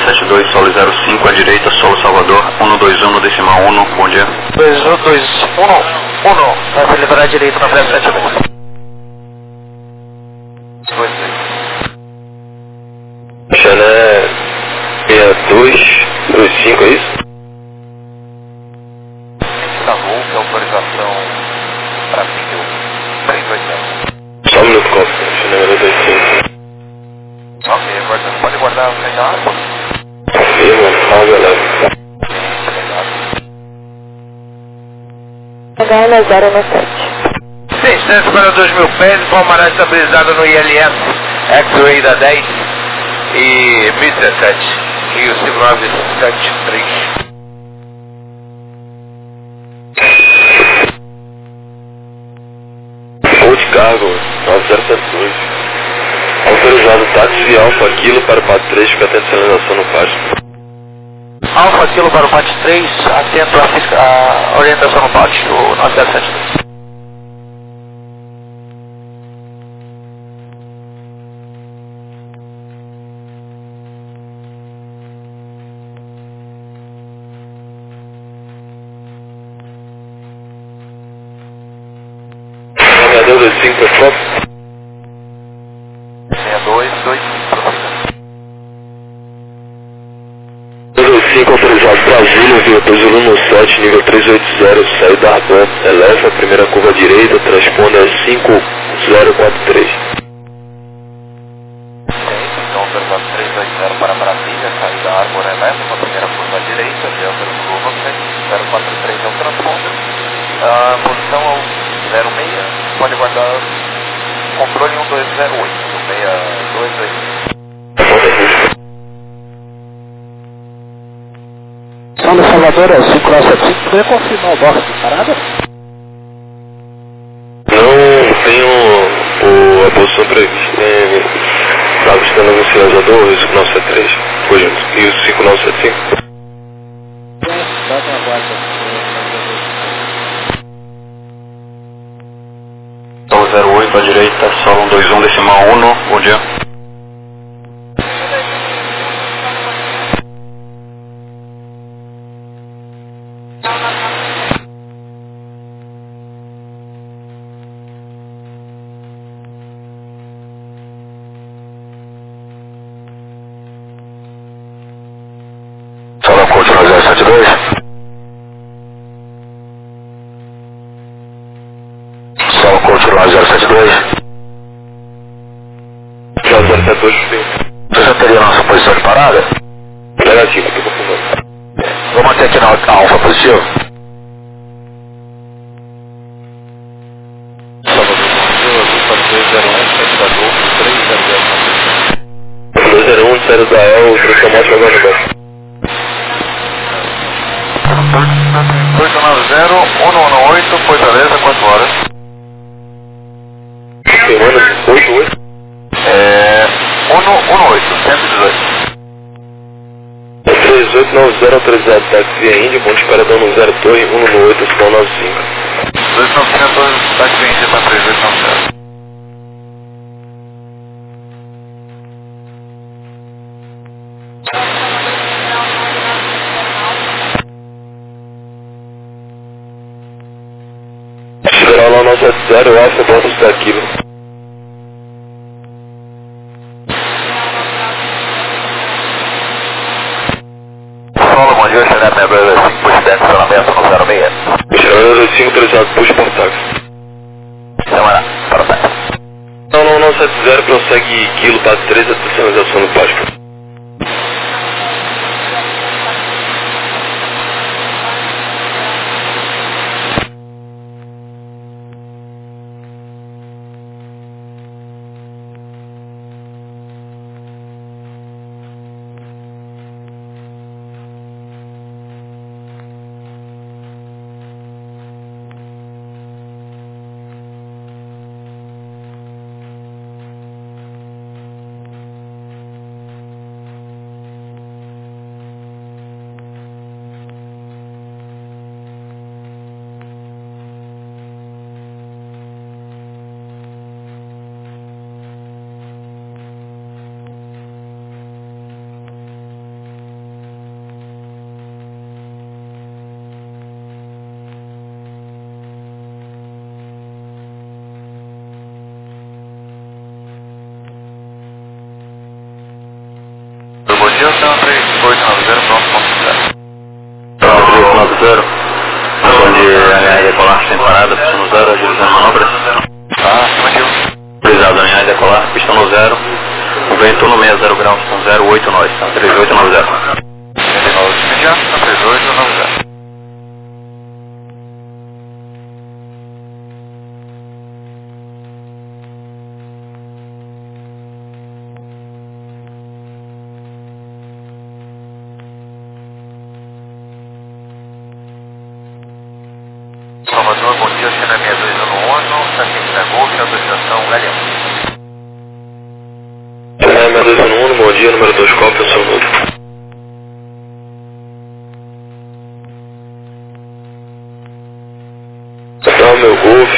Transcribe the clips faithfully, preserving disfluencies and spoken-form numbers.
sete dois, solo zero cinco, à direita, solo Salvador, um dois um, decimal um, bom dia. dois um dois um um, vai liberar à direita na zero sete dois. Xané seis dois dois cinco, é isso? Da Volta, autorização para Pinto três dois zero. Só um minuto, Costa. Xané dois cinco. Ok, guardando. Pode guardar o sem água? Ok, mano. Ah, beleza. H L zero no sete. seiscentos e cinquenta e dois mil pés, Palmarés estabilizado no I L S, X-Ray da dez e mil e dezessete, Rio cinco nove sete três. Voo de cargo nove zero sete dois. Autorizado táxi Alfa Kilo para o P A T três, fica atento à sinalização no pátio. Alfa Kilo para o P A T três, atento à fisca- à orientação no pátio, nove zero sete dois. Navegador dois cinco, por favor. seis dois dois cinco. dois cinco, autorizado Brasília, via Zulu sete, nível trezentos e oitenta, saída Arban, eleva a primeira curva à direita, transponda a cinco zero quatro três. Então, autorizado três dois zero para Brasília, saída Arbor eleva, a primeira curva à direita, Delta Zulu sete zero quatro três é o transponder. A posição ao zero seis, pode guardar controle um dois zero oito, seis dois dois. São do Salvador é cinco nove sete cinco, poderia confirmar o box de parada? Não tenho o, a posição prevista, né? Estava estando no sinalizador, o cinco nove sete três, foi junto. E o cinco nove sete cinco? Dá uma guarda. Solo zero oito, à direita, solo um dois um, decimal um, bom dia. Solo Coach zero sete dois. Solo Coach zero sete dois. zero zero sete dois, sim. Você já teria nossa posição de parada? Negativo, estou confirmando. Vamos manter aqui na alfa positivo? dois zero um, zero da El, transformado agora no banco. oito nove zero, um um oito, Fortaleza, quatro horas. Semana oito oito. É. um um oito, cento e dezoito. três oito nove zero, autorizado táxi via Índia, ponto de paradão no zero dois, um um oito, sinal nove cinco. dois novecentos, táxi vende para três oito nove zero. Chegará lá nove sete zero, Alfa, bota está aqui. Solo, bom dia, Xané Nebra cinco, push de estacionamento no zero seis. Chegará dois cinco, autorizado push por táxi. Semana, para o táxi. Não, não, não, sete zero, prossegue quilo para três, a sinalização no pátio. zero. Onde a linha decolar sem parada, pistão no zero, agilizando manobra. Tá, afirmativo. Autorizado a linha decolar, pistão no zero. O vento no meio, zero graus, são zero oito nove, são três oito nove zero. Imediato, três oito nove zero. Salvador, bom dia, China seis dois um um, Saquete da Golf, autorização Galeão. China seis dois um um, bom dia, número dois, cópia, seu número. Tá, meu Golf,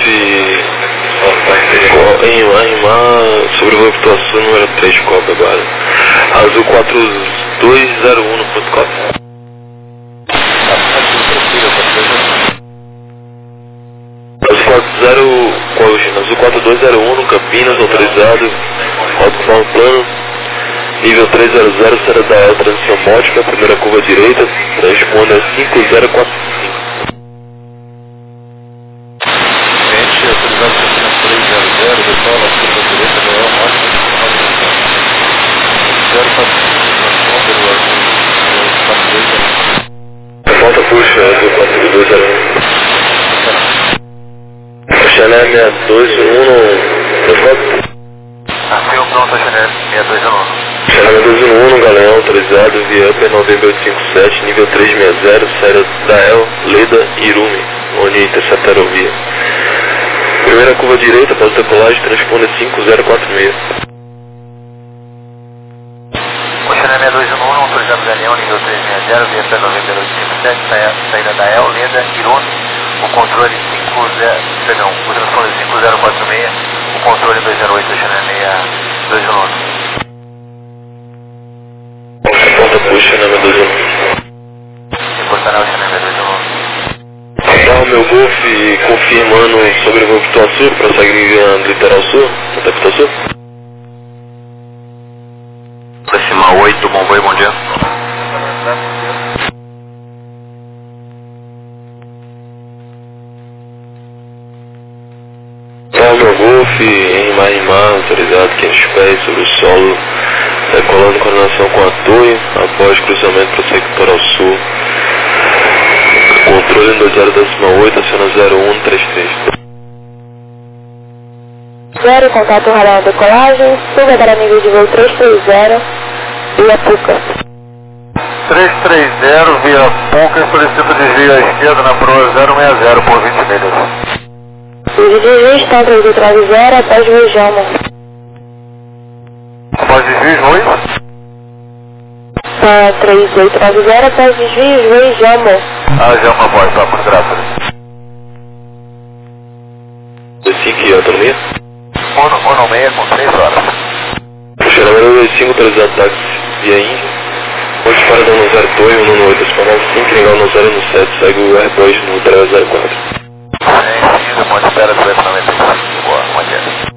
em Lima, sobrevoo Pituaçu, número três, cópia agora. Azul quatro dois zero um, ponto cópia. quatro zero, Azul quatro dois zero um, Campinas, autorizado, alto plano, nível três zero zero, será da transição módica, primeira curva direita, responda cinco zero quatro cinco. Gente, autorizado Campinas três zero zero, decola, curva direita, Leão, módica, zero quatro cinco, número azul quatro dois zero um. Falta puxa, Azul quatro dois zero um. Chanel seis dois um, por favor. Afirmo pronto, Chanel seis dois um. Chanel seis dois um, Galeão, autorizado, via Upper November oito cinco sete, nível três seis zero, série Dael, Leda, Irumi, onde intercepta a aerovia. Primeira curva direita, após decolagem, transponda cinco zero quatro seis. O Chanel seis dois um, autorizado Galeão, nível três seis zero, via Upper November oito cinco sete, saída Dael, Leda, Irumi. O controle cinco zero, perdão, o transponder cinco zero quatro seis, o controle dois zero oito, Chanel seis dois um. Ponta puxa, Chanel dois um um. Reportará o Chanel seis dois um. Tá, o meu Golf confirmando sobre o voo Pituaçu, prossegue no litoral sul, até Pituaçu. Decima oito, bom voo, bom dia. Tá, o meu Golf em Marimar, autorizado quinhentos pés sobre o solo, decolando em coordenação com a torre, após cruzamento para o sector sul. Controle dois zero oito, aciona zero um três três. zero, contato radar decolagem, suba para nível de voo três três zero, via Puca. três três zero, via Puca, solicito desvio à esquerda na proa zero seis zero por vinte milhas. Nível de desvio está três oito nove zero, após desvio Jama. Após desvio, oi? Tá, três oito nove zero, após desvio, voo Jama. Ah, já uma voz, tá, por graça. cinco e autonomia? Onomeia com três horas. Puxa, número dois cinco, autorizado táxi via Índia. Onde para da no zero dois, um no oito, espanhol cinco, legal no zero no sete, segue o R dois no três zero quatro. Sim, sim, pode esperar do F noventa e cinco, boa, pode ir.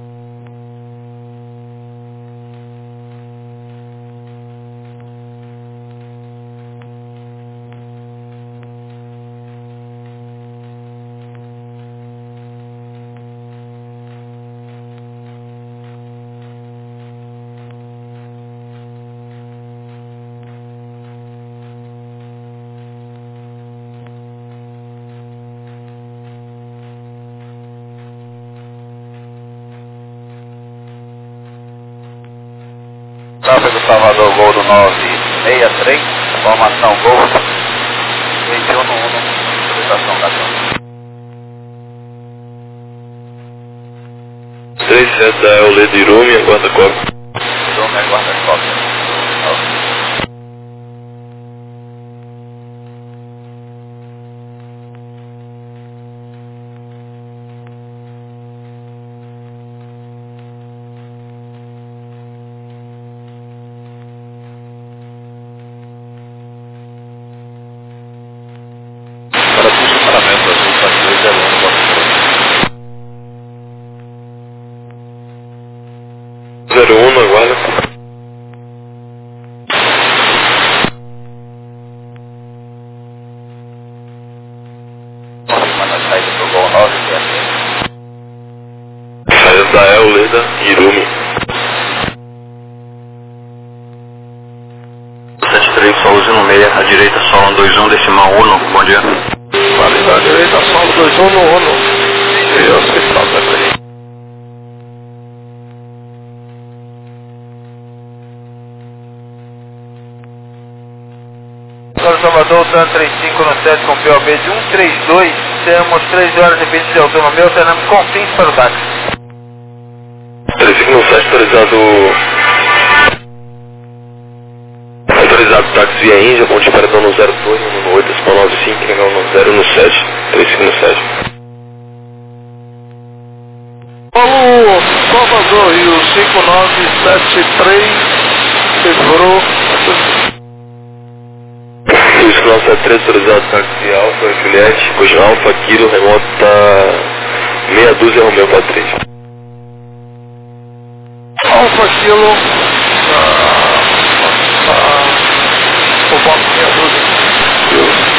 Tráfego Salvador, Gol do nove seis três, formação Gol, vinte e um no um, estação da Câmara. três sete da Leda Irumi, aguarda cópia. Irumi, aguarda cópia. Para funcionamento azul quatro dois zero um, zero um, aguarda. Leda, Irumi. sete três, solo zero seis, à direita, solo dois um, decimal um, bom dia. Vale, à direita, solo dois um no um. E eu sei que falta aqui. Salvador, TAN três cinco no sete com P O B de um três dois, temos três horas de pista de autonomia, alternamos com fins para o táxi. três cinco no sete, autorizado... Autorizado táxi via Índia, ponte de paredão no zero dois, no oito, decimal nove cinco, legal no zero no sete, três cinco no sete. Paulo, Salvador, Rio cinco nove sete três, segurou... cinco nove sete três, autorizado táxi Alfa, Juliette, cujo Alfa, Kilo, remota meia dúzia, Romeu para três. Alfa, Kilo, o box meia dúzia.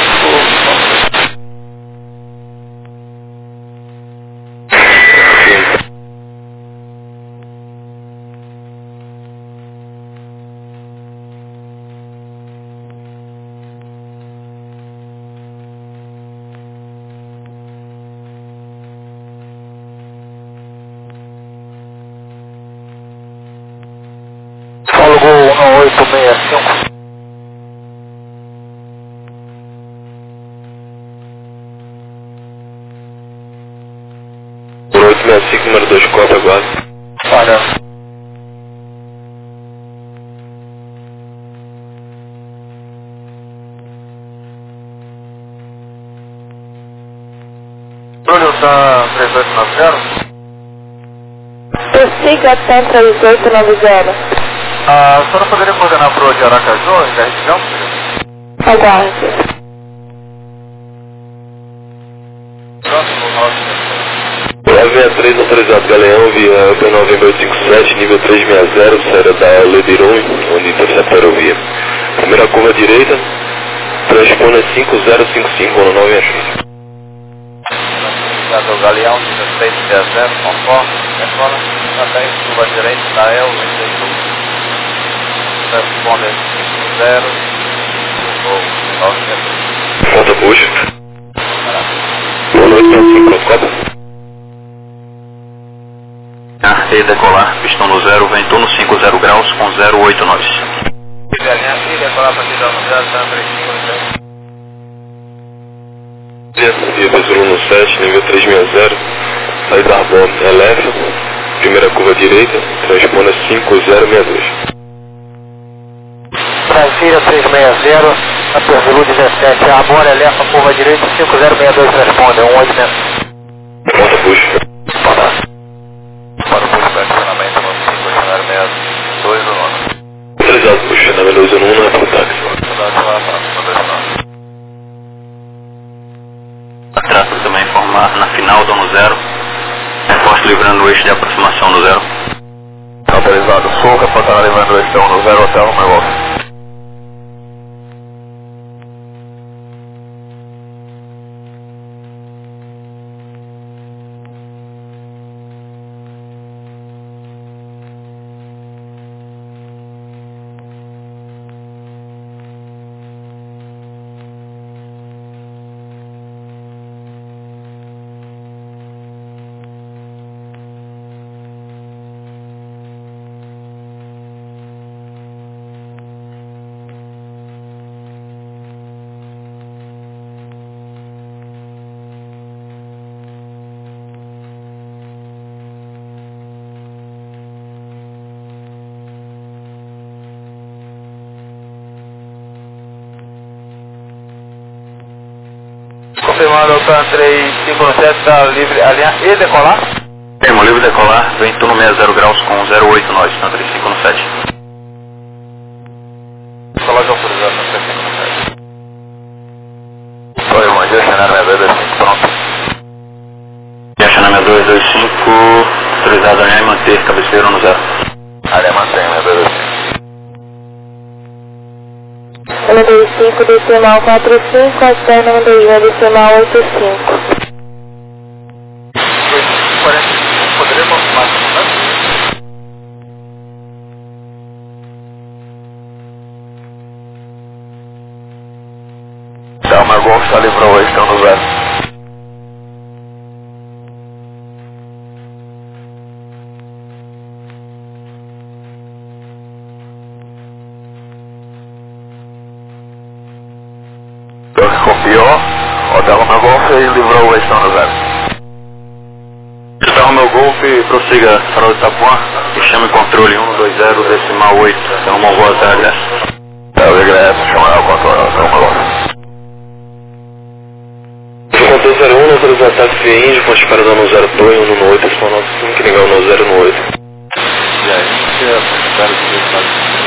Fólogo um oito seis cinco. um oito seis cinco, número dois quatro, aguardo. Olha. Bruno, tá três oito nove zero? Prossiga TAN três oito nove zero. Ah, a senhora poderia coordenar para o de Aracaju, da região? Aguarde. Próximo nosso. nove seis três, autorizado Galeão, via P nove oito cinco sete, nível três seis zero, saída da Ledirum, onde intercepta a aerovia. Primeira curva direita, transpone cinco zero cinco cinco, no nove X. Do Galeão, dezesseis zero, conforme, agora, até curva direita da E L, vinte e dois. Responde cinco zero, nove Conta puxa. Boa noite, cinco quatro. Ah, e decolar, pistão no zero, vento no cinco zero graus com zero oito nove. Galinha aqui, decolar para tirar no zero, TAN três cinco no sete. Via Pesuru no sete, nível três seis zero, saída Arbon L F, primeira curva direita, transpone cinco zero seis dois. Brasília três seis zero, a Pesuru dezessete, Arbor L F, curva direita, cinco zero seis dois, responde, um oito seis. Conta puxa. Para o puxo do acionamento no cinco, cenário sessenta e dois do nono. Autorizado puxa, na Veloso no um, é para o táxi. Tráfego também informar na final do no zero. Reforço livrando o eixo de aproximação do zero. Autorizado Sul, reportar livrando o eixo no zero, hotel no meu golfe. Confirmado o TAN três cinco sete, está livre, a linha E decolar? Termo livre decolar, vento no sessenta graus com zero oito nove, TAN três cinco sete. Colagem autorizada no três cinco sete. Oi, bom dia, cenário sessenta e dois cinco, pronto. Acionamento dois dois cinco, autorizado a linha e manter cabeceira no zero. Área mantém, sessenta e dois cinco. noventa e cinco, decimal quatro cinco, até noventa e um, decimal oito cinco. quarenta e cinco, poderia confirmar, não é? Alfa livrou o estão no zero. Torre confiou, Hotel Romeo Golf e livrou o estão no zero. Hotel Romeo Golf, prossiga farol de Itapuã e chame controle um dois zero decimal oito. Então uma boa tarde. É o regresso, chamar o controle Hotel Romeo Golf. Controle zero um, autorizado táxi via Índia, ponte para no zero dois um no oito, decimal nove cinco, ligar no zero no oito. E a Índia, ponte para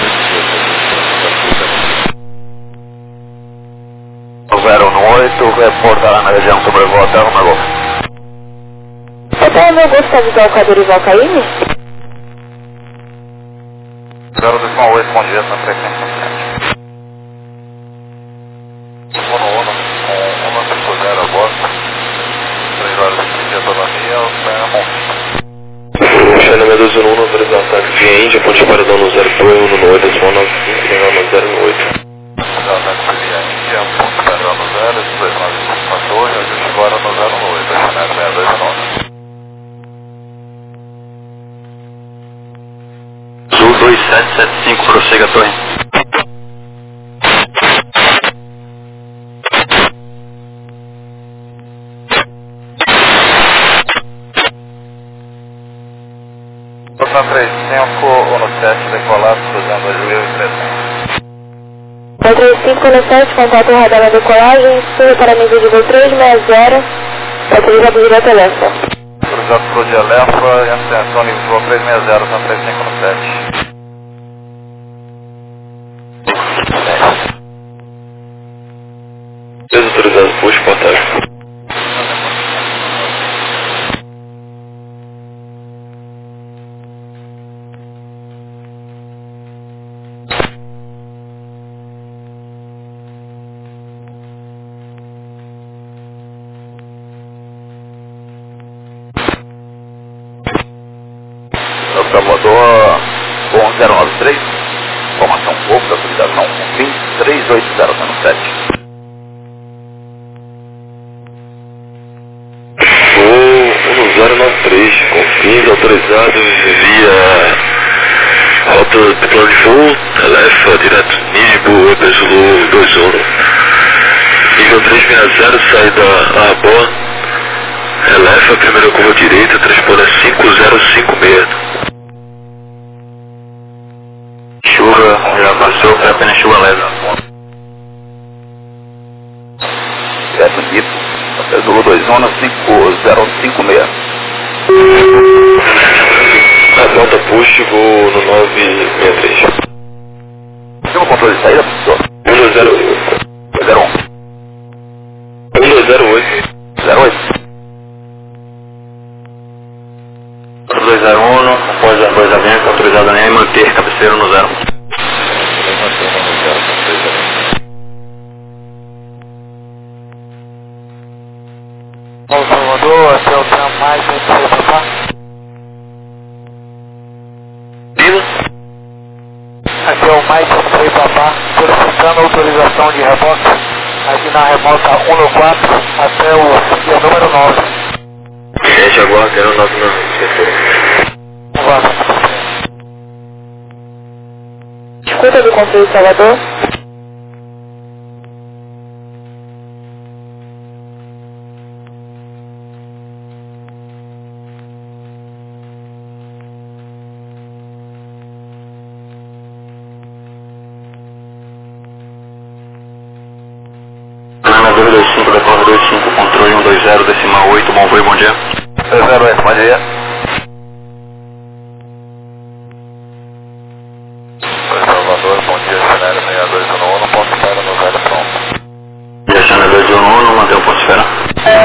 O zero um oito, reportará na região sobre o Hotel Romeo Golf. Hotel Romeo Golf está visual com a Dorival Caymmi? zero dois oito, bom dia, na frequência sete. Uno Uno, com um cinco zero a bordo. três horas e quinze de autonomia, o Monte. China dois um um, autorizado táxi via Índia, ponte para no zero dois um no oito, decimal nove cinco, ligar no zero no oito. Autorizado via Índia, um ponto zero no zero, esse dois nove cinco passou, e a gente agora no zero no oito, a China seis dois nove. Sul dois sete sete cinco, prossiga a torre. Porção três cinco, Uno sete, decolado, cruzando a Julia e trezentos. dois três cinco no sete, contato radar na decolagem, suba para nível de voo três seis zero, autorizado direto a Lefa. Autorizado por de Alefa, e atenção, nível de voo três seis zero, são três cinco no sete. Desautorizado, puxe, portagem. Motor um zero nove três, informação pouco da autorização vinte e três oito zero sete. Voo zero nove três, confins autorizado via rota de plano de voo, Alefa, direto Nível, Weber Zulu dois um. Nível três seis zero, saída a Abó, Alefa, primeira curva direita, transponder cinco zero cinco seis. Chuva, já passou, foi apenas chuva leve. É bonito. Hotel Zulu dois um cinco zero cinco seis. A volta push, voo no nove seis três. Tem um controle de saída, professor? um dois zero oito. zero um. um dois zero oito. zero oito. dois zero um, após a dois aviões, autorizado a manter cabeceiro no zero. Paulo Salvador, até o tram mais vinte e seis papá. Viva? Aqui é o mais vinte e seis papá, solicitando autorização de reboque aqui na remota um no quatro até o dia número nove. Gente, agora zero nove não. Escuta do controle Salvador. dois dois cinco, decorre dois cinco, controle um dois zero, decimal oito, bom voo, bom dia. dois zero oito, bom dia. Salvador, bom dia, cenário seis dois um um, ponto zero no zero pronto. E a China dois um um, mantém o ponto de espera.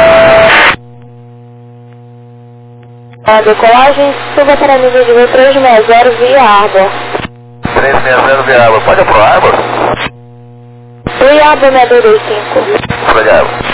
A decolagem, suba para nível de voo três seis zero via Arbor. três seis zero via Arbor, pode ir pro Arbor? Fui Arbor seis dois dois cinco. Foi de Arbor.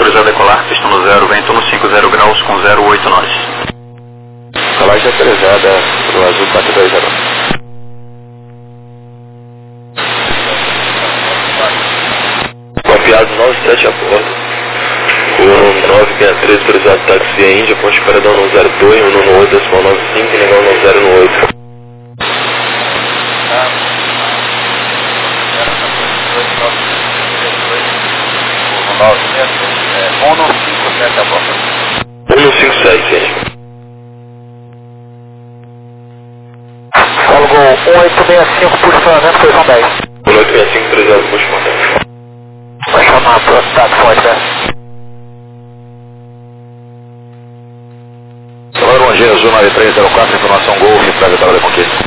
autorizado a decolar, pista no zero, vento no cinquenta graus com zero oito nós. Colagem autorizada no azul quatro dois zero. Copiado nove sete a bordo. O nove seis três autorizado táxi via Índia, ponte paredão no zero dois, um no oito, decimal nove cinco, legal no zero no oito. um no cinco sete a bordo. um no cinco sete, gente. Folgo um oito seis cinco, posicionamento, posição dez. um oito seis cinco, autorizado, ponte paredão. Vai chamar para o táxi forte, né? Bom dia, Azul nove três zero quatro, informação Golf, para a Vitória da Conquista.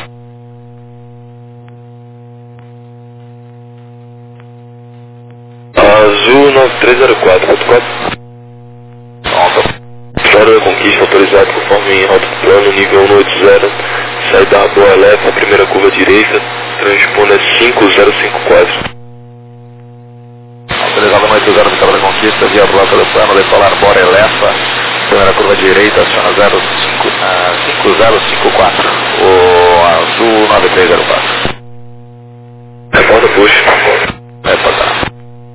Azul nove três zero quatro, ponto quatro. Pronto. Vitória da Conquista, autorizado conforme em rota do plano, nível um oitenta, saída da Boa Leste, primeira curva direita, transponder cinco zero cinco quatro. Autorizado no oitenta, Vitória da Conquista, via bloco do plano, decolar Bora Elefa, primeira curva direita, aciona zero cinco zero cinco quatro, o Azul nove três zero quatro. Reporta push. Vai passar.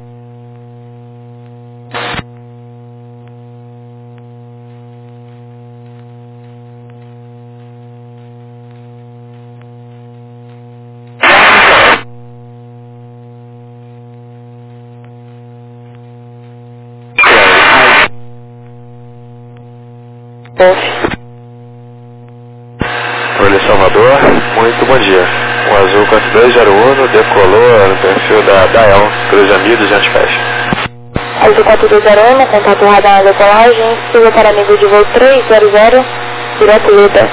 Olha, Salvador, muito bom dia. O Azul quatro dois zero um decolou no perfil da Dael, Cruz Ami duzentos pés. Azul quatro dois zero um, contato radar na decolagem, siga para nível de voo três zero zero, direto Leda.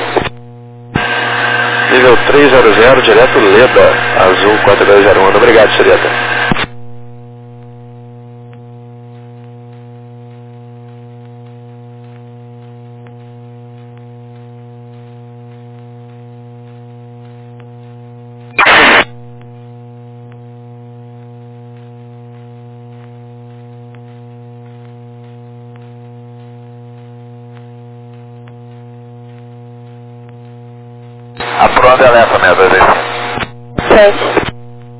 Nível três zero zero, direto Leda, Azul quatro dois zero um, obrigado, Sereta. Aprovando a Elefa, minha vez. Sete.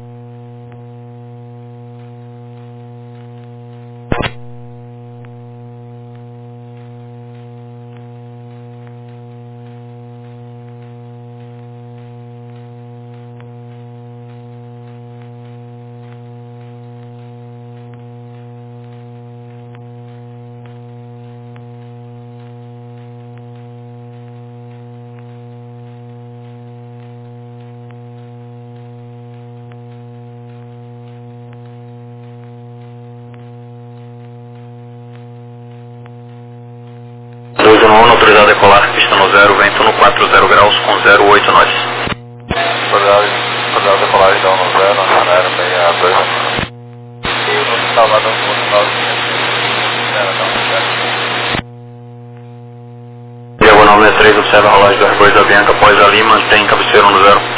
dois um um, autorizado a decolar, pista no zero, vento no quatro zero graus com zero oito nós. Autorizado a decolar então no zero, acelera para ir a dois. E no Salvador, no nove Diagonal nove três, observa a rolagem do Airbus da Bianca após ali, mantém cabeceiro no zero.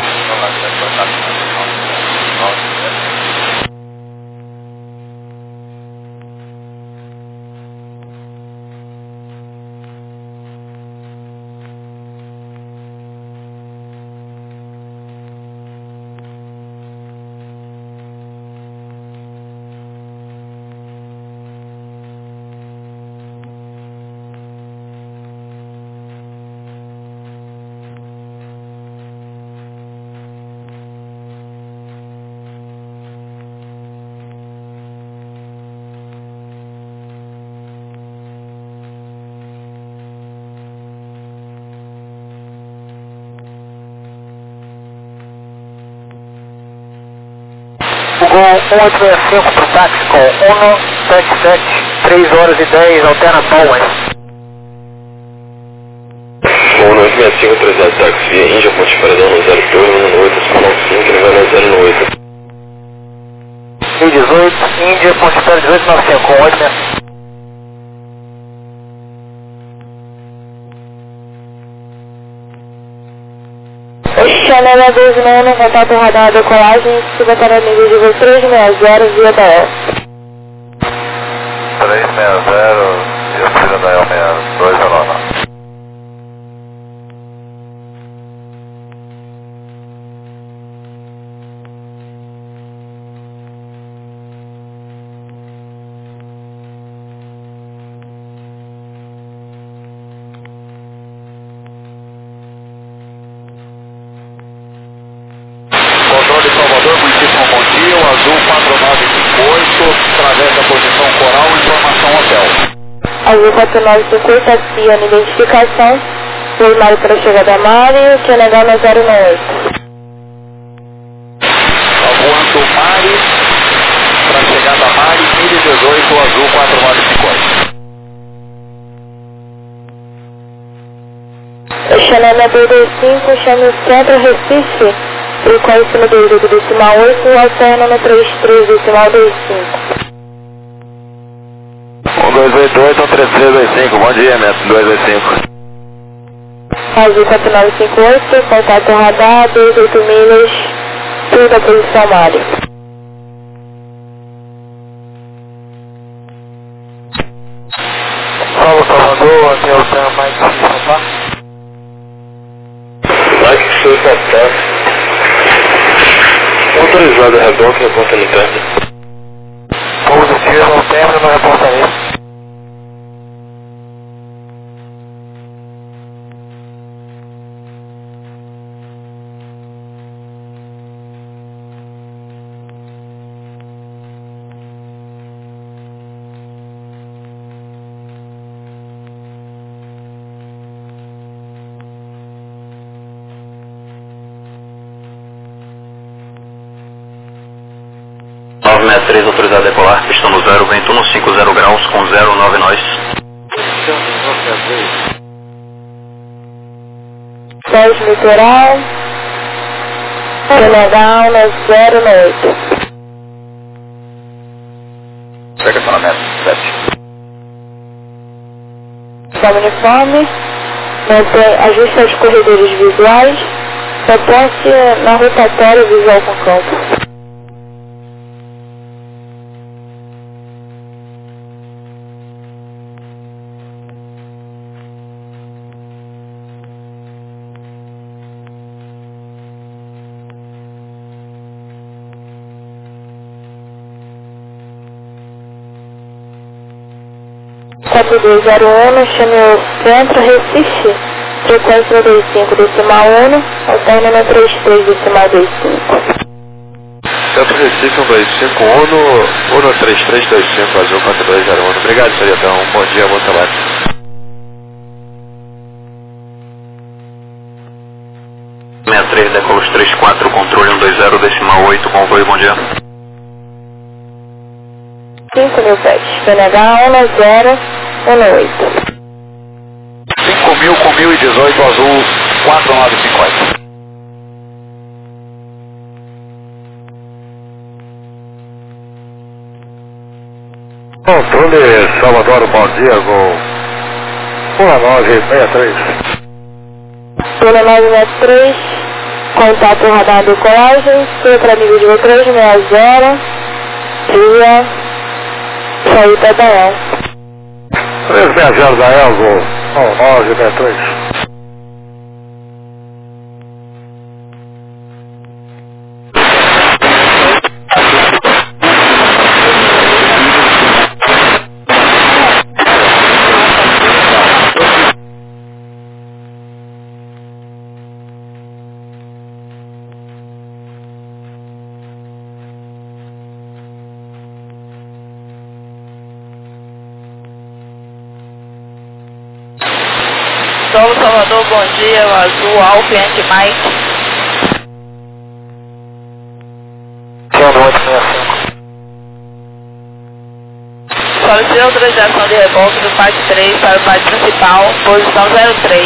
Gol um oito seis cinco para o táxi com um sete sete, três horas e dez, alterna Bowman. um oito seis cinco, autorizado táxi via Índia, ponte paredão no zero dois, um no oito, decimal nove cinco, ele vai no zero no oito. I dezoito, Índia, ponte paredão dezoito nove cinco, com oito seis cinco. Chanel dois nono, contato radar decolagem, siga para nível de voo três seis zero, via da E. três seis zero e a saída da E L seis dois zero nove. Controle Salvador, município com bom dia, o azul quatro nove cinco oito, através da posição coral, informação hotel. Azul quatro nove cinco oito, aciona identificação, foi Mário para a chegada da Mari, que é legal na zero oito. Voando Mari, para a chegada da Mari, mil e dezoito, azul quatro nove cinco oito. Estacionamento dois cinco, chame o centro Recife, frequência no dois oito decimal oito, alterna no trinta e três decimal vinte e cinco. um dois oito oito, um três três dois cinco, bom dia, Neto, dois dois cinco. Azul quatro nove cinco oito, contato radar, dois oito milhas, tudo a posição Mário. Salve Salvador, aqui é o Sam Mike Santana. Mike Santana. Autorizado a reboque, reporta no término. Positivo ao término no reportamento. nove sessenta e três, autorizado a decolar, pistão no zero, vento um cinco zero graus com zero nove nós. dez litoral, Senegal na zero oito. Pega só na meta, sete. Sobe uniforme, mantém, ajusta os corredores visuais, potência na rotatória visual com campo. quatro dois zero um, chame o centro Recife, frequência no dois cinco decimal um, alterna no trinta e três decimal vinte e cinco. Centro Recife um dois cinco, Uno, Uno três três dois cinco, azul quatro dois zero um. Obrigado, Serietão. Bom dia, bom trabalho. sessenta e três, decolos três quatro, controle um dois zero decimal oito, convoio, bom dia. cinco mil pés, Senegal um zero um oito. cinco mil com mil e dezoito, azul quatro nove cinco oito. Controle Salvador, bom dia, gol um nove seis três. Pela nove sessenta e três, contato radar de colagem, centro amigo de três seis zero, via saída da E L. três seis zero da E L, gol um nove seis três. Solo Salvador, bom dia, o azul, Alfa Yankee Mike. Solicitei autorização de reboque do P A D três para o P A D principal, posição zero três.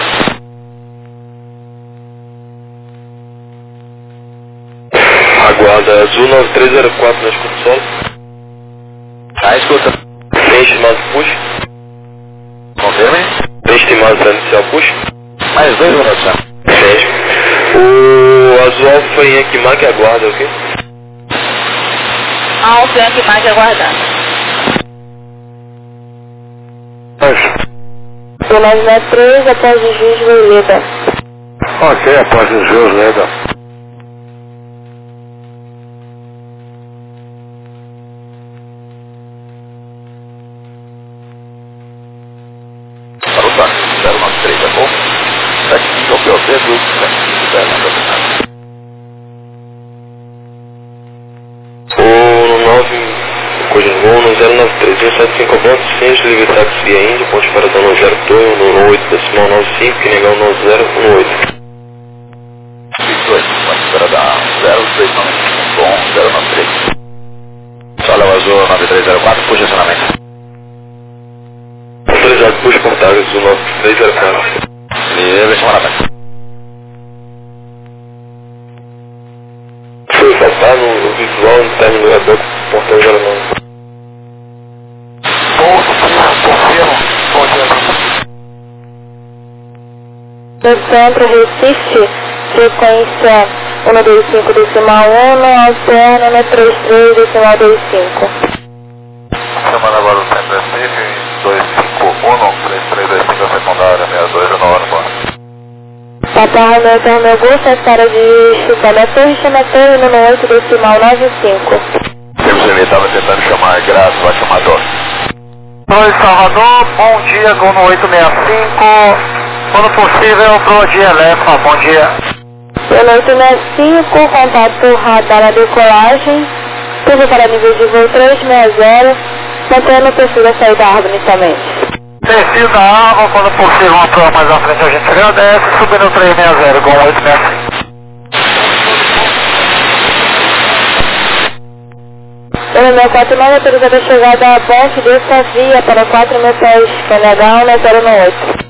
Aguarda azul nove três zero quatro na escuta solo. Tá, escuta. Bem estimado push. Confirme. Bem estimado para inicial push. Mais dois minutos, já. Seis. O azul Alfa Yankee Mike aguarda, ok? Alfa Yankee Mike aguardando. Do nove sete três, após o juiz Leda. Ok, após o juiz Leda. Para o táxi, zero nove três, tá bom? Táxi, o que eu dedo, táxi, zero nove três. O nove, Cojingon, no zero nove três, um sete cinco pontos, fins, livre táxi via Índia, ponte para no zero dois, no oito, decimal nove cinco, que negar no zero um oito. dois, pode esperar da zero dois nove cinco, bom, zero nove três. Solo Azul nove três zero quatro, posicionamento. Autorizado, puxa portátil, Azul nove três zero quatro. Livre, semana bem. Foi faltar no, no visual interno do reboque, portão zero nove. Bom dia, confirmo. Bom dia. No centro Recife, frequência um dois cinco decimal um, alterno no trinta e três decimal vinte e cinco. Chamando agora o centro Recife, dois cinco um, três três dois cinco, secundária, sessenta e dois, no hora. Papai Hamilton, meu gosto é para de chutar na torre, chama a torre no oito decimal noventa e cinco. Temos ele estava tentando chamar Graça, vai chamar Dó. Oi, Salvador, bom dia, Gol no oito seis cinco. Quando possível, pro dia Elefa, bom dia. Pelo oito seis cinco, contato radar a decolagem, curva para nível de voo três seis zero, mantendo o perfil da saída da árvore inicialmente. Perfil da árvore, quando possível, uma prova mais à frente a gente agradece, subindo três seis zero, Gol oito seis cinco. Pelo meu quatro nove, autorizada a chegada a ponte dessa via para quatro mil pés, K N H um zero oito.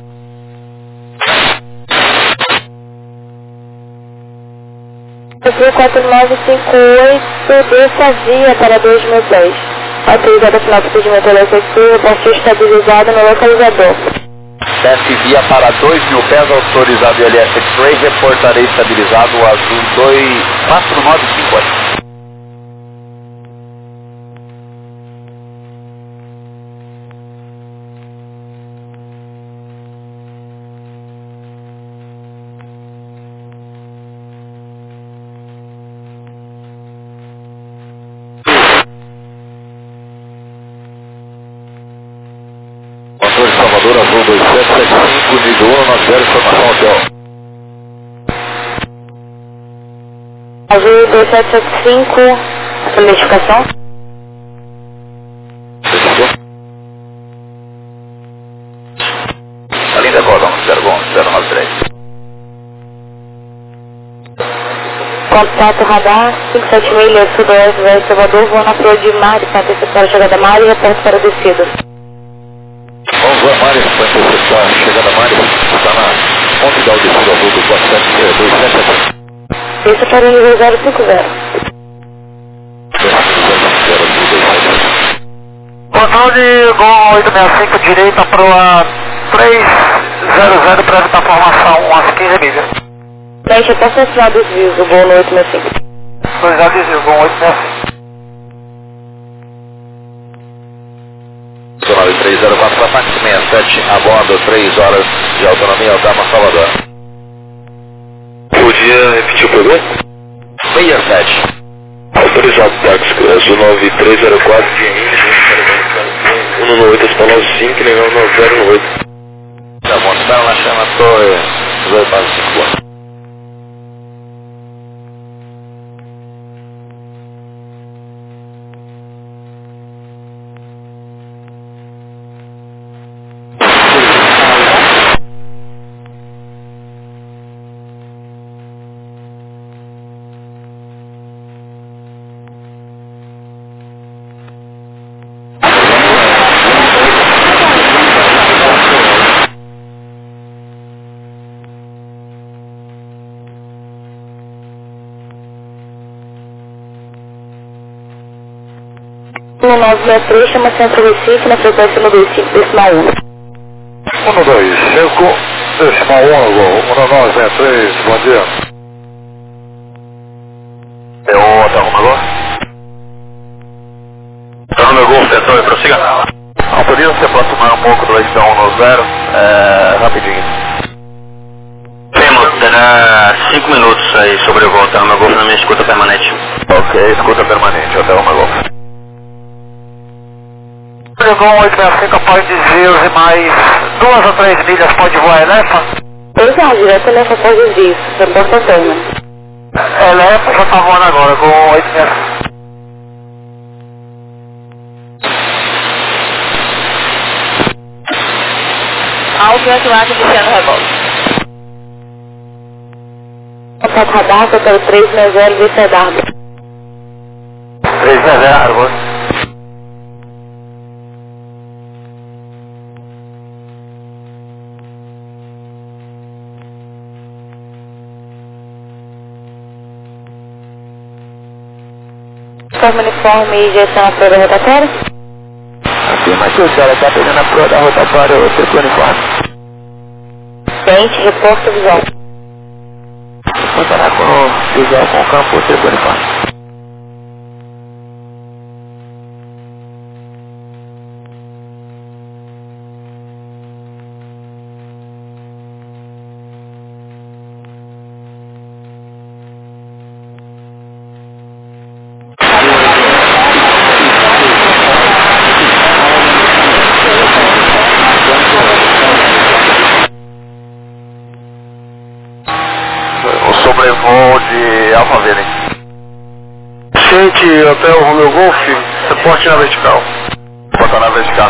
Via quatro nove cinco oito, dessa via para dois mil pés. Autorizada a final do procedimento executivo, ponto estabilizado no localizador. Desce via para dois mil pés, autorizado L S X-Ray, reportarei estabilizado o Azul dois quatro nove cinco oito. Controle Salvador, Azul dois sete sete cinco, nível um nove zero, informação hotel. Azul dois sete sete cinco, identificação. A linda Cordão, zero nove três. Contato radar cinco sete milhas, sudoeste, Velho Salvador, voo na flor de mar, com antecipação a chegada Mari e reporte para descida. Vamos lá, Mari, para interceptar a chegada Mari, está na ponte da Aldecida Azul do quatro sete dois sete sete. Isso para o nível zero cinco zero. Controle Gol oito seis cinco, direita para o três zero zero, para evitar formação, umas quinze milhas. Gente, até estacionar desvios, o voo no oito seis cinco. Pois já desvio, Gol oito seis cinco. nove três zero quatro para táxi sessenta e sete, a bordo, três horas de autonomia, Alcama, Salvador. Podia repetir o programa? sessenta e sete. Autorizado táxi, Azul nove três zero quatro, via Índia, um no oito, decimal nove cinco, legal nove zero no oito. Tá bom, está na chama Torre, dois para cinco. No nove seis três, chama Centro Recife, na frequência no dois cinco decimal um. um dois cinco, decimal um, Gol, um nove seis três, bom dia. É o hotel arrumador? Tá no meu gol, setor, prossiga. autoriza se aproximar um pouco do leitão no zero, é, rapidinho. Temos, terá cinco minutos aí sobre o volta, uma golfe na minha escuta permanente. Ok, escuta permanente, até uma golfe. Pegou oito sessenta e cinco, pode dizer, e mais duas ou três milhas pode voar Elefa? Exato, direto Elefa pode dizer, reporta Antônio. Elefa já tá voando agora com oito sessenta e cinco. Alto Atlântico iniciando o rebote. Contato radar, hotel três seis zero, Vista d'Água. três seis zero, Arbor. Forma uniforme e injeção à prova rotatória? Afirmativo, senhora, está pegando a prova da rotatória, o triplo uniforme. Tente, reporta visual. Funcionar com o visual com o campo triplo uniforme. Sobrevoo de Alphaville. Gente, Hotel Romeo Golf, reporte na vertical. Botar na vertical.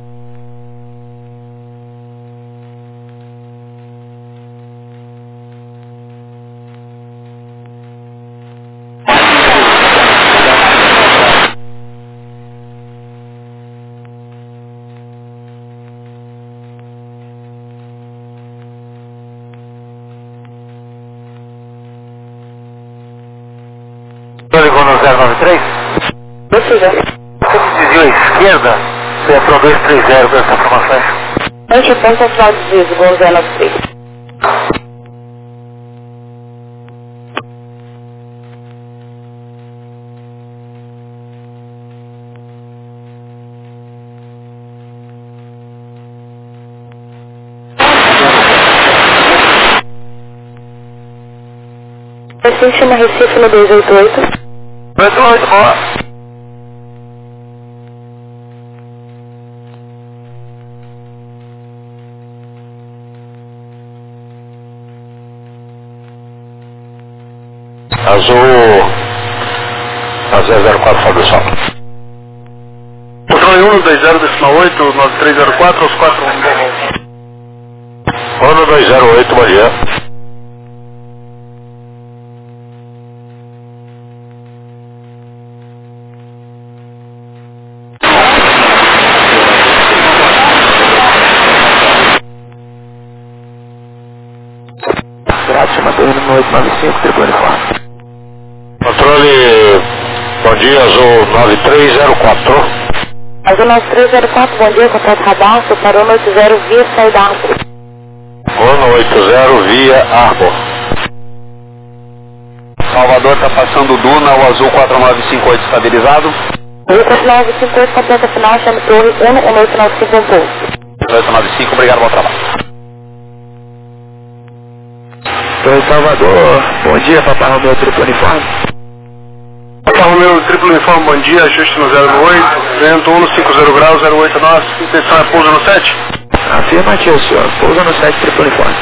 Ligou no zero nove três? Precisa. Você me desviou à esquerda? Você é para dois três zero com essa informação? Antes ponto final de desvio, Gol zero nove três. Assim chama Recife no dois oito oito. dois oito oito, boa. Azul a zero zero quatro, Fábio Sol. Controle um, dois zero, decimal oito, nove três zero quatro, aos quatro um. um dois zero oito, bom dia. Graças, mantendo no oito nove cinco, triplo uniforme. Controle, bom dia, Azul nove três zero quatro. Azul nove três zero quatro, bom dia, contato radar, parou no oito zero via saída Arbor. um oito zero via Arbor. Salvador está passando Duna, o Azul quatro nove cinco oito estabilizado. Azul quatro nove cinco oito, completa final, chama torre um oito nove cinco, um pouco. oito nove cinco, obrigado, bom trabalho. Torre Salvador, bom dia, Papai Romeu, triplo uniforme. Papai Romeu, triplo uniforme, bom dia, ajuste no zero oito, vento um no cinco zero graus, zero oito nove, intenção é pouso no sete? Afirmativo, senhor, pousa no sete, triplo uniforme.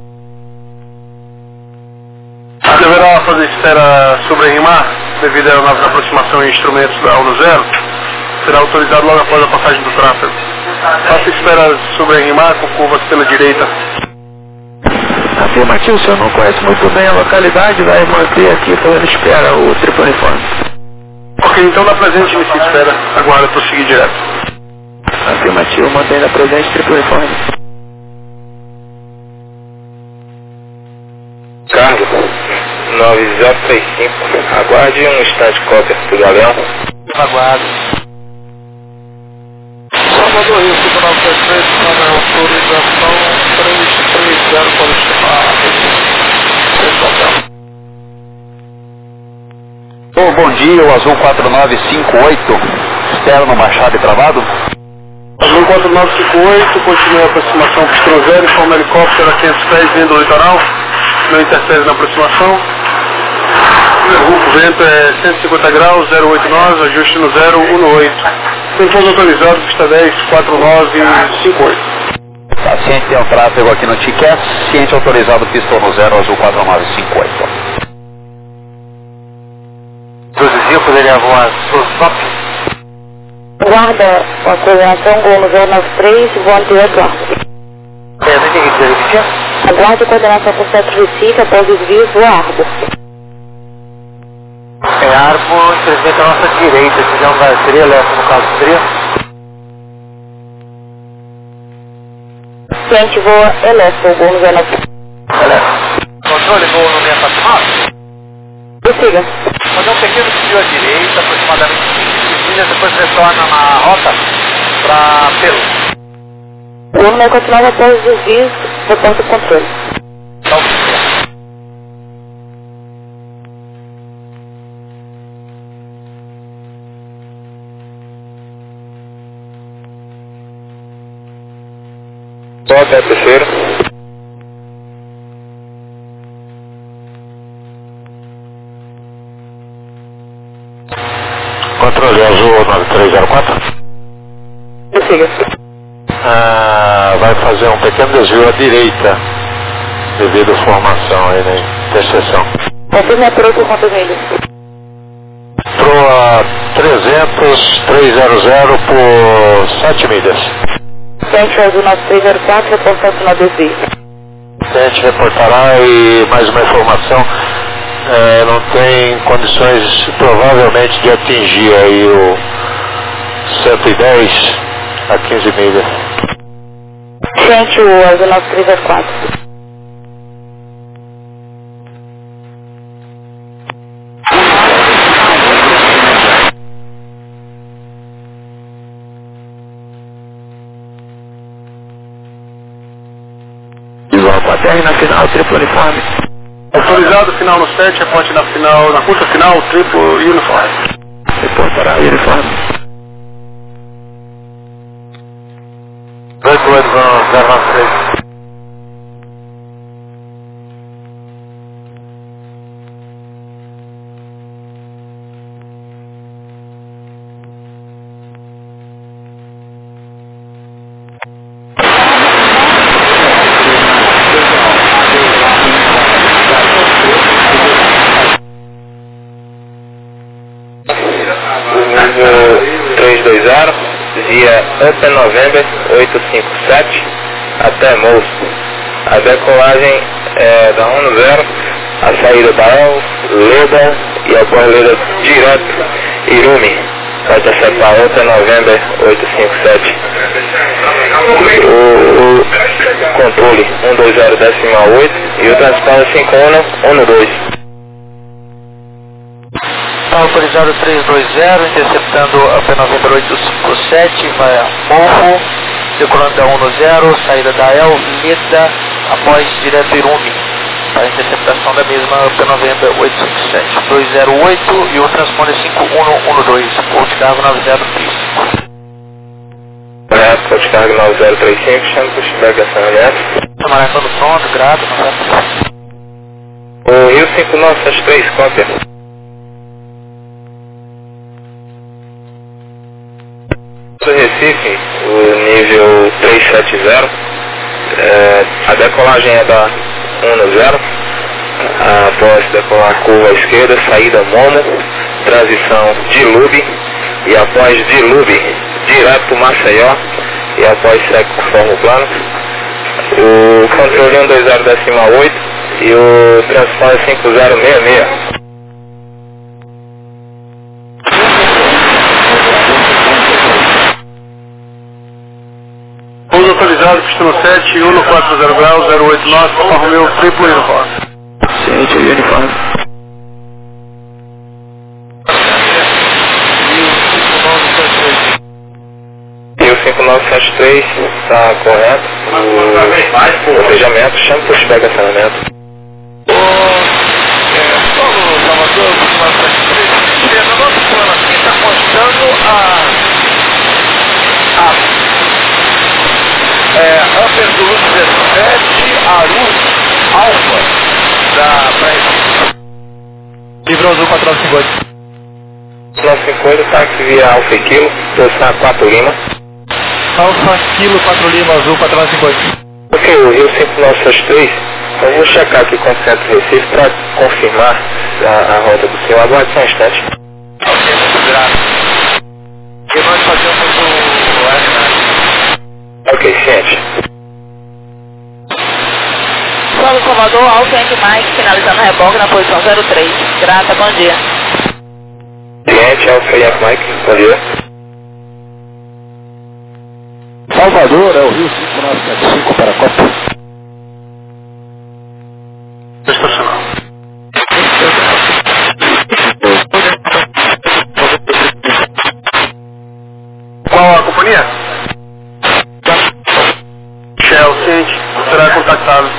Deverá fazer espera sobre-rimar, devido à nova aproximação em instrumentos da um zero, será autorizado logo após a passagem do tráfego. Faça espera sobre-rimar com curvas pela direita. Afirmativo, o senhor não conhece muito bem a localidade, vai manter aqui fazendo espera o triplo uniforme. Ok, então na presente inicie espera, aguarda prosseguir direto. Afirmativo, mantém na presente triplo uniforme. Carlos, nove zero três cinco, aguarde um instante cópia do Galeão. Aguardo. Salvador Rio, cinco nove três três, na autorização três três zero para chamar. Oh, bom dia, o Azul quatro nove cinco oito, externo Machado e travado. Azul quatro nove cinco oito, continua a aproximação pistão zero, forma helicóptero a quinhentos pés vindo do litoral, não interfere na aproximação. O vento é cento e cinquenta graus, zero oito nove, ajuste no zero um oito. Tempos autorizados, pista dez, quatro nove cinco oito. Tá, ciente tem o tráfego aqui no Ticket, ciente autorizado, pistão no zero, azul quatro nove cinco oito. Produziu, poderia voar stop. Guarda a coordenação Gol no zero nove três, voando direto lá. É, não entendi o que você Aguarde a coordenação por sete Recife, após desvios, voa Arbor. É, Arbor, infelizmente, à nossa direita, se não vai, seria leste no caso, seria? Ciente voa Elétrico, Gol no zero nove três. Controle, voo no meio aproximado? Prossiga. Fazer um pequeno desvio à direita, aproximadamente quinze milhas, depois retorna na rota para Pelo. O homem vai continuar após os desvios, reporta o controle. Então, Só até a terceira. Controle azul nove três zero quatro. Prossiga. Ah, vai fazer um pequeno desvio à direita, devido à formação aí na interseção. Confirme a proa por quantas milhas? Proa trezentos, trezentos por sete milhas. Ciente azul nove três zero quatro, reporta final desvio. A gente reportará e mais uma informação, é, não tem condições provavelmente de atingir aí o cento e dez a quinze milhas. Ciente o azul nove três zero quatro. R na final, triplo uniforme. Autorizado, final no sete, reporte na final, na curta final, triplo uniforme. Reportará uniforme. oito oito zero nove três. três dois zero, via Open November oito cinco sete até Moço. A decolagem é da um zero, a saída da El, Leda e após Leda direto Irumi. Vai interceptar Open November oito cinco sete. O, o controle um dois zero decimal oito e o transponder cinco um um dois. Autorizado três dois zero, interceptando a P November oito cinco sete, vai a Morro, decolando da um zero, saída da El, Leda, após direto Irumi, para a interceptação da mesma P November oito cinco sete, dois zero oito e o transponder cinco um um dois, ponto de carga nove zero três cinco. É, ponto de carga nove zero três cinco, chama para o feedback acionamento. Está marcando pronto, grado, não sabe. O Rio cinco nove sete três, cópia. Recife, o nível trezentos e setenta, é, a decolagem é da um zero, após decolar curva à esquerda, saída Momo, transição Dilube, e após Dilube, direto Maceió, e após segue conforme o plano, o controle um dois zero decimal oito e o transponder cinco zero seis seis. Pouso autorizado, pistão sete, um quatro zero graus, zero oito nove, Romeu triplo uniforme. Ciente o uniforme. E o cinco nove sete três está correto. O planejamento, chama para o feedback acionamento. Solo Salvador, cinco nove sete três, no nosso plano aqui está mostrando a, a quatro nove cinco oito. quatro nove cinco oito, táxi via Alfa Kilo, posição quatro Lima. Alfa Kilo quatro Lima, azul quatro nove cinco oito. Ok, o Rio cinco nove sete três, eu vou checar aqui com o Centro Recife para confirmar a, a rota do senhor. Aguarde só um instante. Ok, muito grato. E nós fazemos o Wagner. Ok, ciente. Salve Salvador, Alfa Yankee Mike, finalizando reboque na posição zero três. Grata, bom dia. Ciente, Alfa Yankee Mike, bom dia. Salvador é o Rio cinco nove sete cinco para a Copa. Estacional. Qual a companhia? Shell, ciente. Será contactado.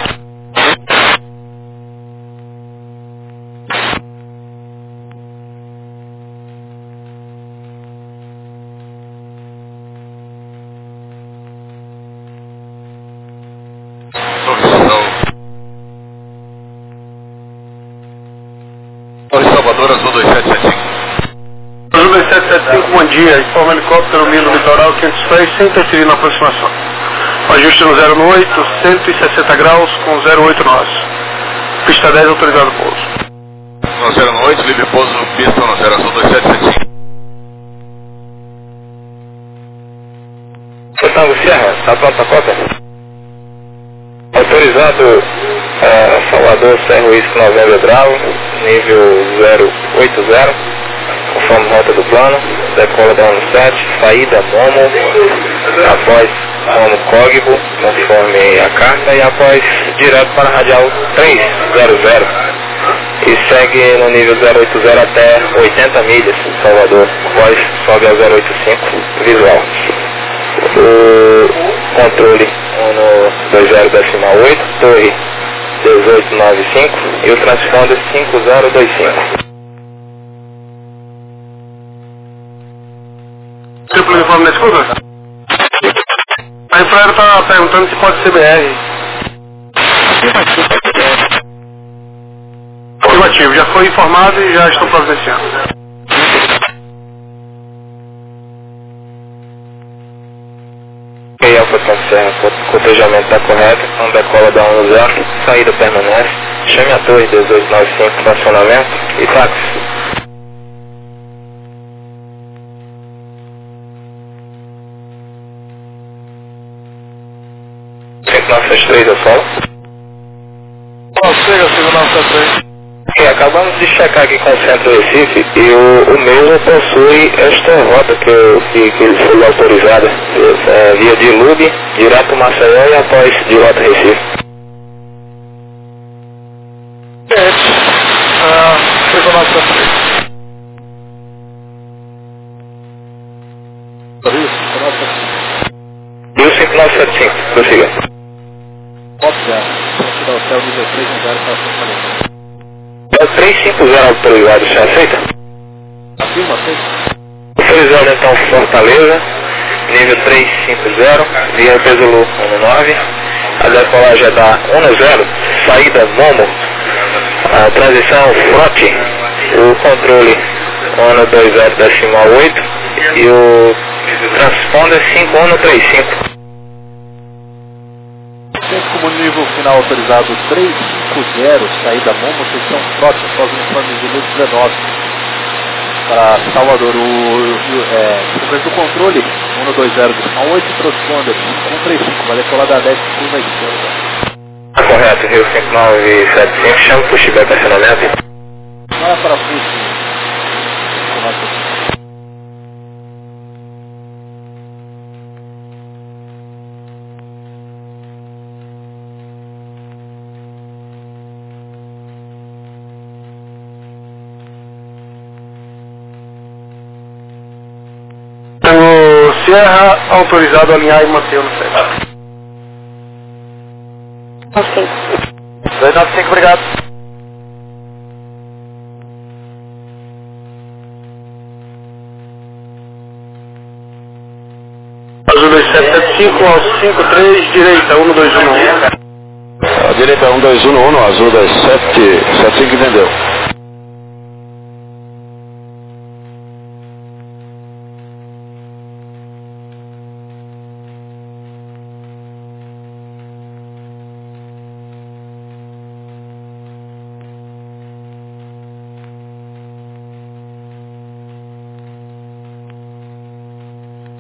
Oi, Salvador, Azul dois sete sete cinco. Azul dois sete sete cinco, bom dia. Informa helicóptero Milo Litoral quinhentos três, sem interferir na aproximação. O ajuste no zero oito, cento e sessenta graus com zero oito nós. Pista dez, autorizado pouso. No zero oito, livre pouso, pista no zero Azul dois sete sete cinco. Gustavo Sierra, está pronto a cota? Autorizado uh, Salvador, Serra Whisky Novembro Bravo, nível zero oito zero, conforme rota do plano, decola da um sete, saída Momo, após Momo Código, conforme a carta, e após direto para a radial trezentos. E segue no nível zero oito zero até oitenta milhas, Salvador, após sobe a zero oito cinco, visual. O controle no dois zero decimal oito, torre dezoito noventa e cinco e o transponder cinco zero dois cinco. Triplo uniforme na escuta? A Infraero está perguntando se pode ser B R. Afirmativo, já foi informado e já estou providenciando. Ok, Alfa Tanto Serra, o cotejamento está correto, então decola da um zero, saída permanece, chame a torre dezoito noventa e cinco, estacionamento e táxi. cinco nove sete três é solo. Ó, chega, cinco nove sete três. Ok, acabamos de checar aqui com o Centro Recife e o, o mesmo possui esta rota que, eu, que, que foi autorizada, é, via de Lube, direto Maceió e após de rota Recife. Ah, cinco nove sete três. Rio cinco nove sete cinco, prossiga. Óbvio, frente do hotel nível três zero para Fortaleza. É o trezentos e cinquenta autorizado, você aceita? Afirma, aceita. Autorizado então Fortaleza, nível trezentos e cinquenta, via Pesulu nove, a decolagem é da um zero, saída Momo, a transição Frote, o controle um dois zero decimal oito e o transponder cinco um três cinco. Como nível final autorizado trezentos e cinquenta, saída Momo, seção Frota, após o uniforme de luz dezenove. Para Salvador, o, o é, movimento do controle um dois zero decimal oito, transponder cinco um três cinco, vai decolar da dez curva esquerda. Correto, Rio cinco nove sete cinco, chama para o Chibé estacionamento. Não é para frente. Sierra, autorizado a alinhar e manter no set. Ok. dois nove cinco, obrigado. Azul dois sete sete cinco, ao cinco três, direita, um dois um um. A direita é um dois um um, azul dois sete sete cinco, entendeu?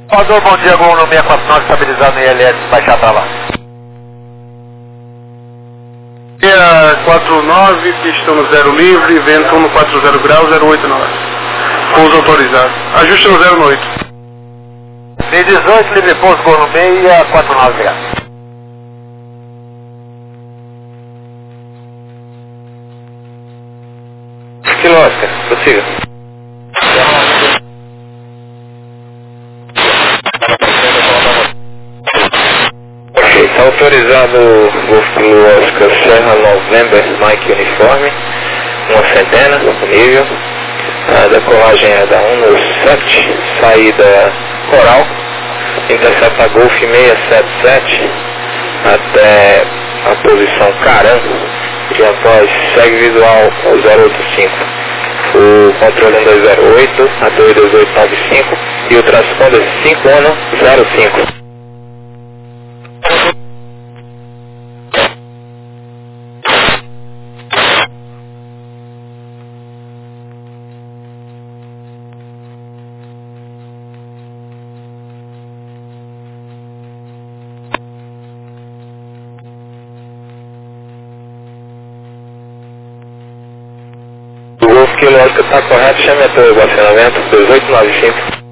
Salvador, bom dia, Gol no seis quatro nove, estabilizado no I L S, baixar para lá. seis quatro nove, pista no zero livre, vento um no quatro zero graus, zero oito nove. Pouso autorizado. Ajuste no zero oito. D dezoito, livre pouso, Gol no seis quatro nove, obrigado. Kilo Oscar, prossiga. Ok, está autorizado o Golf Kilo Oscar Serra November Mike Uniforme, uma centena, nível. A decolagem é da um no sete, saída Coral, intercepta Golf seiscentos e setenta e sete até a posição Caram, e após segue visual ao zero oito cinco. O controle um dois zero oito, a dois dois oito nove cinco e o transponder cinco um zero cinco. Que o lógico está correto, chame até o estacionamento dois oito nove cinco.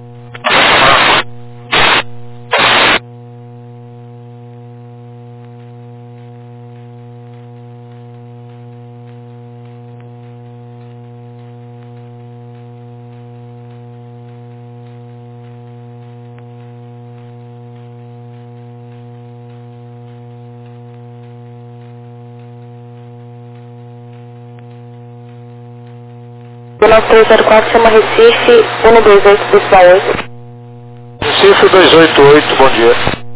nove três zero quatro, chama Recife, um dois oito, decimal oito. Recife dois oito oito, bom dia.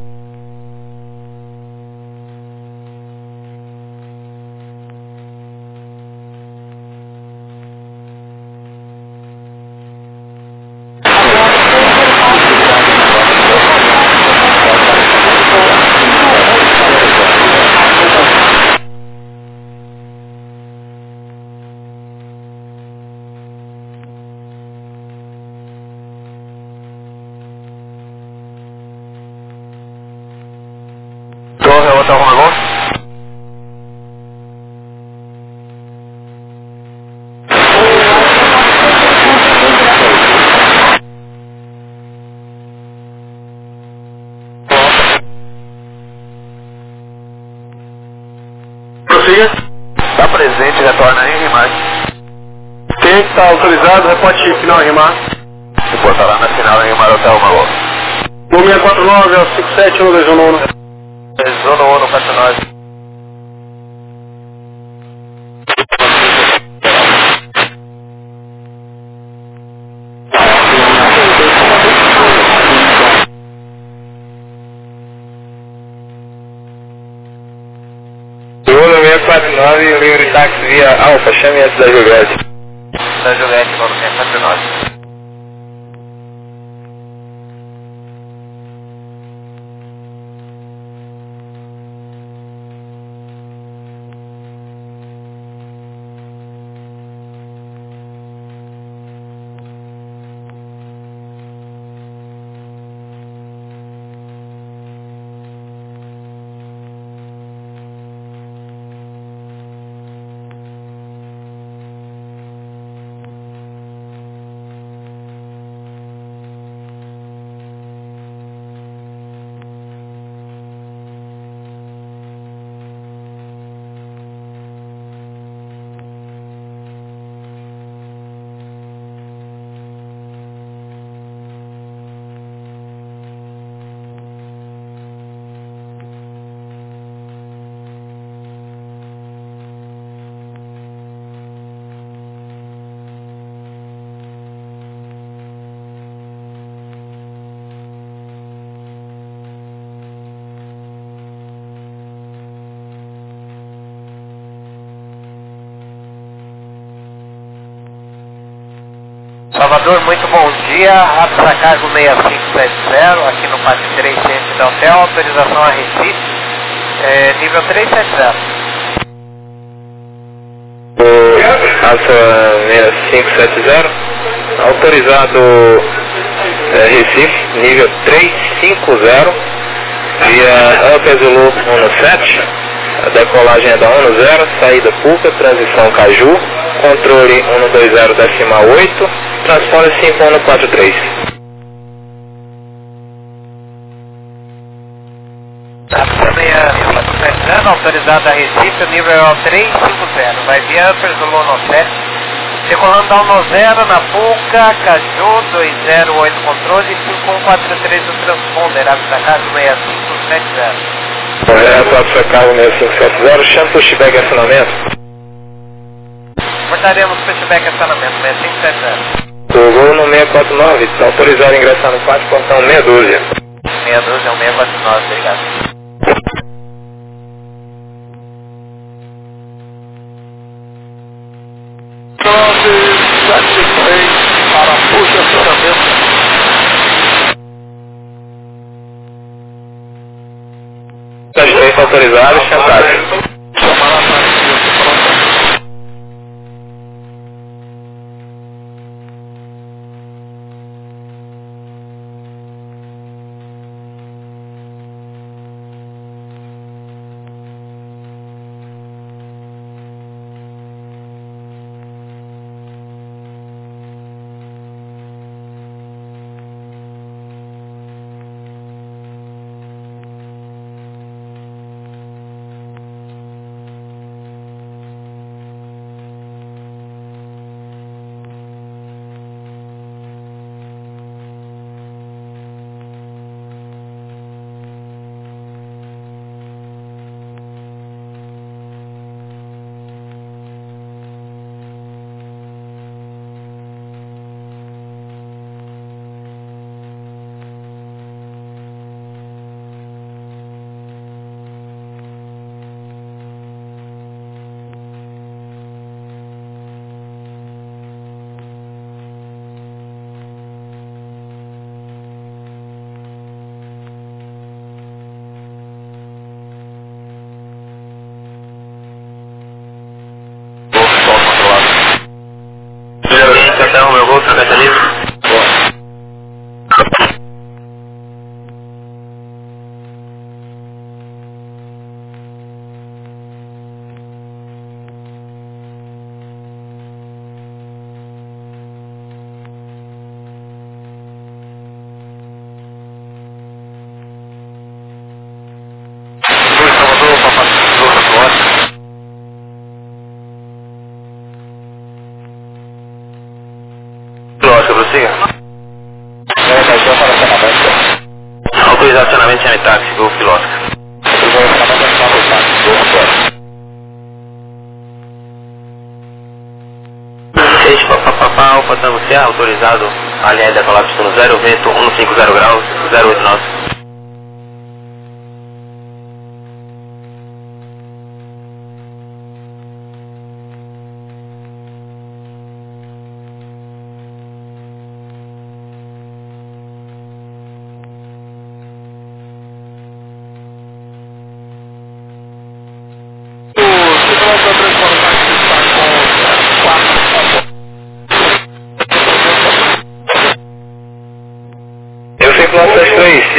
Torre, outra alguma coisa? Prossiga. Está presente, retorna aí, Rimar. Tem, está autorizado, reporte final Rimar. Se botar lá na final, Rimar, Hotel Malô. No seis quatro nove, é o cinco sete um dois um nove. Zona um no quatro nove. seis quatro nove, livre táxi via Alfa, chame antes da Juliette. Da Juliette, Gol no seis quatro nove. Salvador, muito bom dia. Rapsa Cargo seis cinco sete zero, aqui no Pátio três centro da Hotel, autorização a Recife, é, nível três sete zero. Rapsa seis cinco sete zero, autorizado é, Recife, nível trezentos e cinquenta, via Upper Zulu um sete, a decolagem é da um zero, saída Puca, transição Caju, controle um dois zero decimal oito, transponder cinco um quatro três. Autorizada a Recife, o nível é o trezentos e cinquenta, vai via Upper Zulu um sete, decolando da um zero na Puca, Caju, dois zero oito controle, cinco um quatro três do transponder, abre da casa seis cinco sete zero. Correto, abre da casa seis cinco sete zero, chama pushback acionamento. Portaremos pushback acionamento seis cinco sete zero. Togou no seis quatro nove, está autorizado a ingressar no pátio, portão meia dúzia. Meia dúzia é o seis quatro nove, obrigado. Para puxa acionamento. As três autorizadas, chantagem. Então, meu voo, travessa livre. Autorizar acionamento sem táxi, Golf Oscar. seis papapá, Alfa Tango C A, autorizado a linha de decolapso no zero, vento cento e cinquenta graus, zero oito nove. Eu fico lá três três